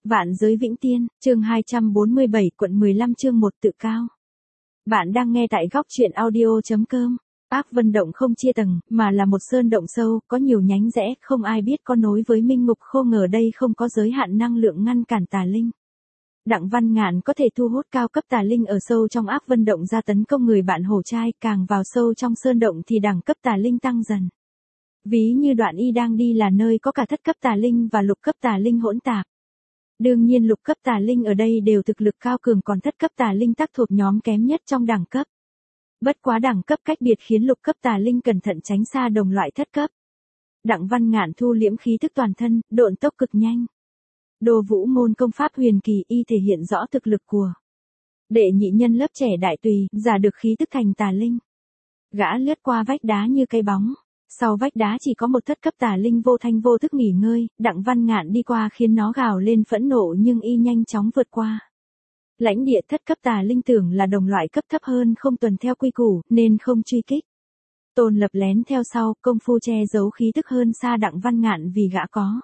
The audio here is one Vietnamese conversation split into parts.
Vạn giới vĩnh tiên, chương 247, quận 15 chương 1 tự cao. Bạn đang nghe tại góc truyện audio.com. Ác Vân Động không chia tầng, mà là một sơn động sâu, có nhiều nhánh rẽ, không ai biết có nối với Minh Ngục Khô, ngờ đây không có giới hạn năng lượng ngăn cản tà linh. Đặng Văn Ngạn có thể thu hút cao cấp tà linh ở sâu trong Ác Vân Động ra tấn công người bạn hổ trai, càng vào sâu trong sơn động thì đẳng cấp tà linh tăng dần. Ví như đoạn y đang đi là nơi có cả thất cấp tà linh và lục cấp tà linh hỗn tạp. Đương nhiên lục cấp tà linh ở đây đều thực lực cao cường, còn thất cấp tà linh tác thuộc nhóm kém nhất trong đẳng cấp. Bất quá đẳng cấp cách biệt khiến lục cấp tà linh cẩn thận tránh xa đồng loại thất cấp. Đặng Văn Ngạn thu liễm khí tức toàn thân, độn tốc cực nhanh. Đồ Vũ môn công pháp huyền kỳ y thể hiện rõ thực lực của đệ nhị nhân lớp trẻ đại tùy, giả được khí tức thành tà linh. Gã lướt qua vách đá như cây bóng. Sau vách đá chỉ có một thất cấp tà linh vô thanh vô thức nghỉ ngơi, Đặng Văn Ngạn đi qua khiến nó gào lên phẫn nộ nhưng y nhanh chóng vượt qua. Lãnh địa thất cấp tà linh tưởng là đồng loại cấp thấp hơn không tuần theo quy củ, nên không truy kích. Tôn Lập lén theo sau, công phu che giấu khí tức hơn xa Đặng Văn Ngạn vì gã có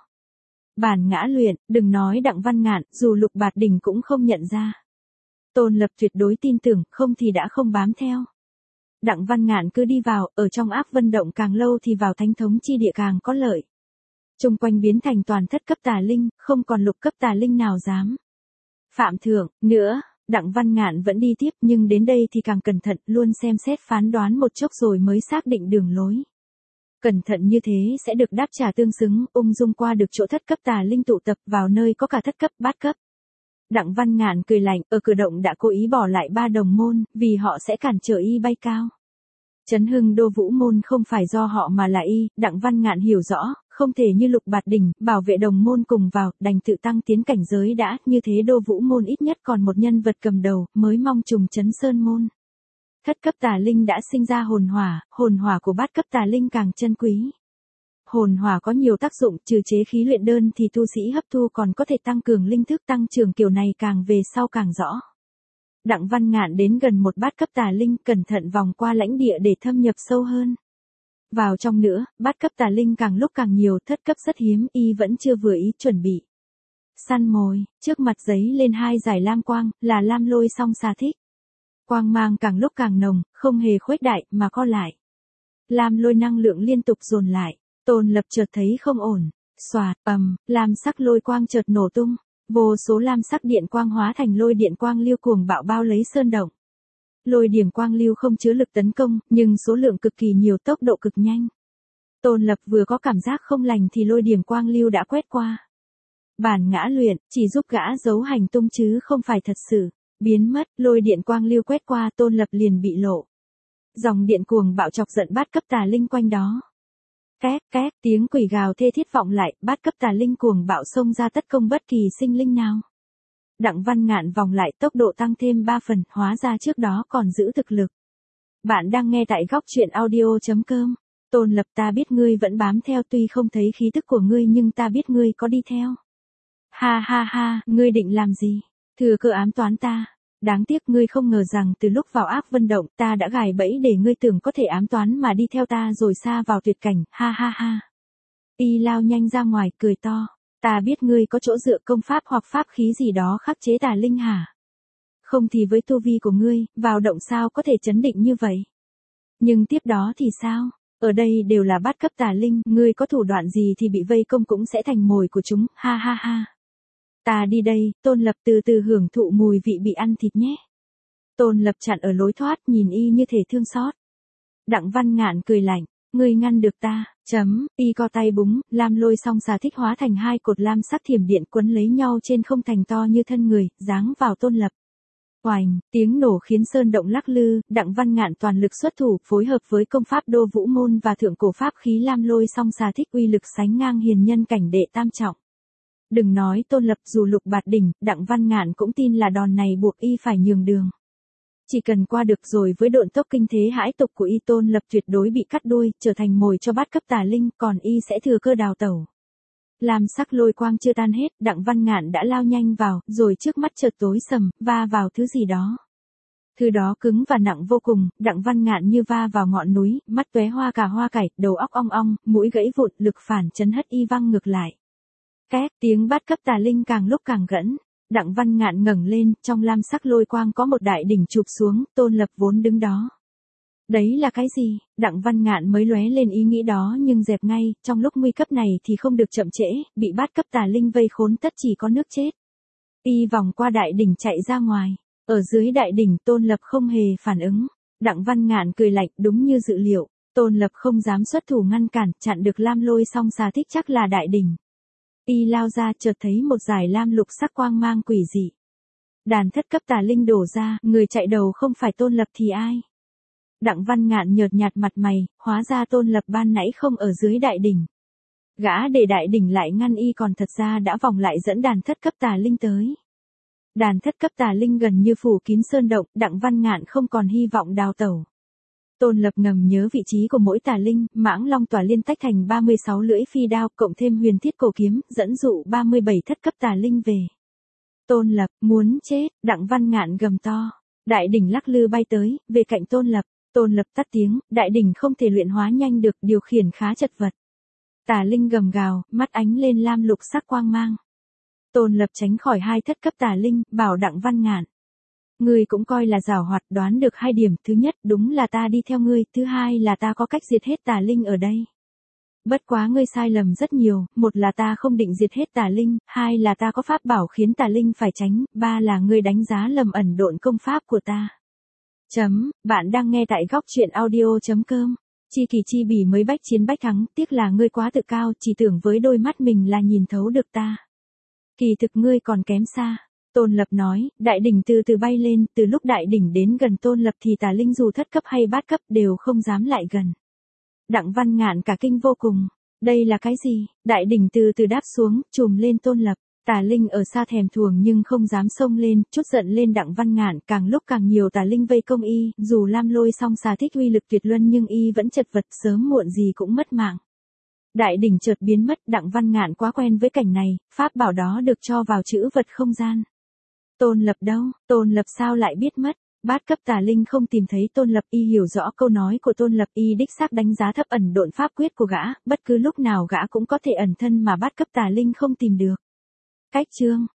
bản ngã luyện, đừng nói Đặng Văn Ngạn, dù Lục Bạt Đình cũng không nhận ra. Tôn Lập tuyệt đối tin tưởng, không thì đã không bám theo. Đặng Văn Ngạn cứ đi vào, ở trong Ác Vân Động càng lâu thì vào thánh thống chi địa càng có lợi. Chung quanh biến thành toàn thất cấp tà linh, không còn lục cấp tà linh nào dám phạm thượng nữa. Đặng Văn Ngạn vẫn đi tiếp nhưng đến đây thì càng cẩn thận, luôn xem xét phán đoán một chốc rồi mới xác định đường lối. Cẩn thận như thế sẽ được đáp trả tương xứng, ung dung qua được chỗ thất cấp tà linh tụ tập vào nơi có cả thất cấp, bát cấp. Đặng Văn Ngạn cười lạnh, ở cử động đã cố ý bỏ lại 3 đồng môn, vì họ sẽ cản trở y bay cao. Chấn hưng Đô Vũ môn không phải do họ mà là y, Đặng Văn Ngạn hiểu rõ, không thể như Lục Bạt Đình, bảo vệ đồng môn cùng vào, đành tự tăng tiến cảnh giới đã, như thế Đô Vũ môn ít nhất còn một nhân vật cầm đầu, mới mong trùng chấn sơn môn. Thất cấp tà linh đã sinh ra hồn hỏa của bát cấp tà linh càng chân quý. Hồn hỏa có nhiều tác dụng, trừ chế khí luyện đơn thì tu sĩ hấp thu còn có thể tăng cường linh thức, tăng trưởng kiểu này càng về sau càng rõ. Đặng Văn Ngạn đến gần một bát cấp tà linh, cẩn thận vòng qua lãnh địa để thâm nhập sâu hơn. Vào trong nữa, bát cấp tà linh càng lúc càng nhiều, thất cấp rất hiếm, y vẫn chưa vừa ý chuẩn bị săn mồi, trước mặt giấy lên 2 dải lam quang, là lam lôi song xà thích. Quang mang càng lúc càng nồng, không hề khuếch đại mà co lại. Lam lôi năng lượng liên tục dồn lại. Tôn Lập chợt thấy không ổn, xoạt, lam sắc lôi quang chợt nổ tung, vô số lam sắc điện quang hóa thành lôi điện quang lưu cuồng bạo bao lấy sơn động. Lôi điểm quang lưu không chứa lực tấn công, nhưng số lượng cực kỳ nhiều, tốc độ cực nhanh. Tôn Lập vừa có cảm giác không lành thì lôi điểm quang lưu đã quét qua. Bản ngã luyện, chỉ giúp gã giấu hành tung chứ không phải thật sự biến mất, lôi điện quang lưu quét qua, Tôn Lập liền bị lộ. Dòng điện cuồng bạo chọc giận bát cấp tà linh quanh đó. Két két, tiếng quỷ gào thê thiết vọng lại, bát cấp tà linh cuồng bạo xông ra tấn công bất kỳ sinh linh nào. Đặng Văn Ngạn vòng lại, tốc độ tăng thêm 3 phần, hóa ra trước đó còn giữ thực lực. Bạn đang nghe tại góc truyện audio.com. Tôn Lập, ta biết ngươi vẫn bám theo, tuy không thấy khí tức của ngươi nhưng ta biết ngươi có đi theo. Ha ha ha, ngươi định làm gì? Thừa cơ ám toán ta. Đáng tiếc ngươi không ngờ rằng từ lúc vào Ác Vân Động ta đã gài bẫy để ngươi tưởng có thể ám toán mà đi theo ta rồi xa vào tuyệt cảnh, ha ha ha. Y lao nhanh ra ngoài, cười to. Ta biết ngươi có chỗ dựa công pháp hoặc pháp khí gì đó khắc chế tà linh hả? Không thì với tu vi của ngươi, vào động sao có thể chấn định như vậy? Nhưng tiếp đó thì sao? Ở đây đều là bát cấp tà linh, ngươi có thủ đoạn gì thì bị vây công cũng sẽ thành mồi của chúng, ha ha ha. Ta đi đây, Tôn Lập từ từ hưởng thụ mùi vị bị ăn thịt nhé. Tôn Lập chặn ở lối thoát, nhìn y như thể thương xót. Đặng Văn Ngạn cười lạnh, ngươi ngăn được ta, y co tay búng, lam lôi song xà thích hóa thành 2 cột lam sắc thiểm điện quấn lấy nhau trên không thành to như thân người, giáng vào Tôn Lập. Oành, tiếng nổ khiến sơn động lắc lư, Đặng Văn Ngạn toàn lực xuất thủ, phối hợp với công pháp Đô Vũ môn và thượng cổ pháp khí lam lôi song xà thích uy lực sánh ngang hiền nhân cảnh đệ tam trọng. Đừng nói Tôn Lập, dù Lục Bạt Đình, Đặng Văn Ngạn cũng tin là đòn này buộc y phải nhường đường. Chỉ cần qua được rồi với độn tốc kinh thế hãi tục của y, Tôn Lập tuyệt đối bị cắt đuôi, trở thành mồi cho bát cấp tà linh, còn y sẽ thừa cơ đào tẩu. Lam sắc lôi quang chưa tan hết, Đặng Văn Ngạn đã lao nhanh vào, rồi trước mắt chợt tối sầm, va vào thứ gì đó. Thứ đó cứng và nặng vô cùng, Đặng Văn Ngạn như va vào ngọn núi, mắt tóe hoa cải, đầu óc ong ong, mũi gãy vụn, lực phản chấn hất y văng ngược lại. Két, tiếng bát cấp tà linh càng lúc càng gẫn. Đặng Văn Ngạn ngẩng lên, trong lam sắc lôi quang có một đại đỉnh chụp xuống, Tôn Lập vốn đứng đó. Đấy là cái gì? Đặng Văn Ngạn mới lóe lên ý nghĩ đó nhưng dẹp ngay, trong lúc nguy cấp này thì không được chậm trễ, bị bát cấp tà linh vây khốn tất chỉ có nước chết. Y vòng qua đại đỉnh chạy ra ngoài. Ở dưới đại đỉnh Tôn Lập không hề phản ứng. Đặng Văn Ngạn cười lạnh đúng như dự liệu. Tôn Lập không dám xuất thủ ngăn cản, chặn được lam lôi song xà thích chắc là đại đỉnh. Y lao ra chợt thấy một dải lam lục sắc quang mang quỷ dị. Đàn thất cấp tà linh đổ ra, người chạy đầu không phải Tôn Lập thì ai? Đặng Văn Ngạn nhợt nhạt mặt mày, hóa ra Tôn Lập ban nãy không ở dưới đại đỉnh. Gã để đại đỉnh lại ngăn y còn thật ra đã vòng lại dẫn đàn thất cấp tà linh tới. Đàn thất cấp tà linh gần như phủ kín sơn động, Đặng Văn Ngạn không còn hy vọng đào tẩu. Tôn Lập ngầm nhớ vị trí của mỗi tà linh, mãng long tỏa liên tách thành 36 lưỡi phi đao, cộng thêm huyền thiết cổ kiếm, dẫn dụ 37 thất cấp tà linh về. Tôn Lập, muốn chết, Đặng Văn Ngạn gầm to. Đại đỉnh lắc lư bay tới, về cạnh Tôn Lập. Tôn Lập tắt tiếng, đại đỉnh không thể luyện hóa nhanh được, điều khiển khá chật vật. Tà linh gầm gào, mắt ánh lên lam lục sắc quang mang. Tôn Lập tránh khỏi hai thất cấp tà linh, bảo Đặng Văn Ngạn. Ngươi cũng coi là giảo hoạt, đoán được hai điểm, thứ nhất đúng là ta đi theo ngươi, thứ hai là ta có cách diệt hết tà linh ở đây. Bất quá ngươi sai lầm rất nhiều, một là ta không định diệt hết tà linh, hai là ta có pháp bảo khiến tà linh phải tránh, ba là ngươi đánh giá lầm ẩn độn công pháp của ta. Bạn đang nghe tại góc truyện audio.com. Chi kỳ chi bỉ mới bách chiến bách thắng, tiếc là ngươi quá tự cao, chỉ tưởng với đôi mắt mình là nhìn thấu được ta. Kỳ thực ngươi còn kém xa. Tôn Lập nói, đại đỉnh từ từ bay lên, từ lúc đại đỉnh đến gần Tôn Lập thì tà linh dù thất cấp hay bát cấp đều không dám lại gần. Đặng Văn Ngạn cả kinh vô cùng. Đây là cái gì? Đại đỉnh từ từ đáp xuống, trùm lên Tôn Lập. Tà linh ở xa thèm thuồng nhưng không dám xông lên, chút giận lên Đặng Văn Ngạn, càng lúc càng nhiều tà linh vây công y, dù lam lôi song xà thích uy lực tuyệt luân nhưng y vẫn chật vật, sớm muộn gì cũng mất mạng. Đại đỉnh chợt biến mất, Đặng Văn Ngạn quá quen với cảnh này, pháp bảo đó được cho vào trữ vật không gian. Tôn Lập đâu? Tôn Lập sao lại biết mất? Bát cấp tà linh không tìm thấy Tôn Lập, y hiểu rõ câu nói của Tôn Lập, y đích xác đánh giá thấp ẩn độn pháp quyết của gã, bất cứ lúc nào gã cũng có thể ẩn thân mà bát cấp tà linh không tìm được. Cách chương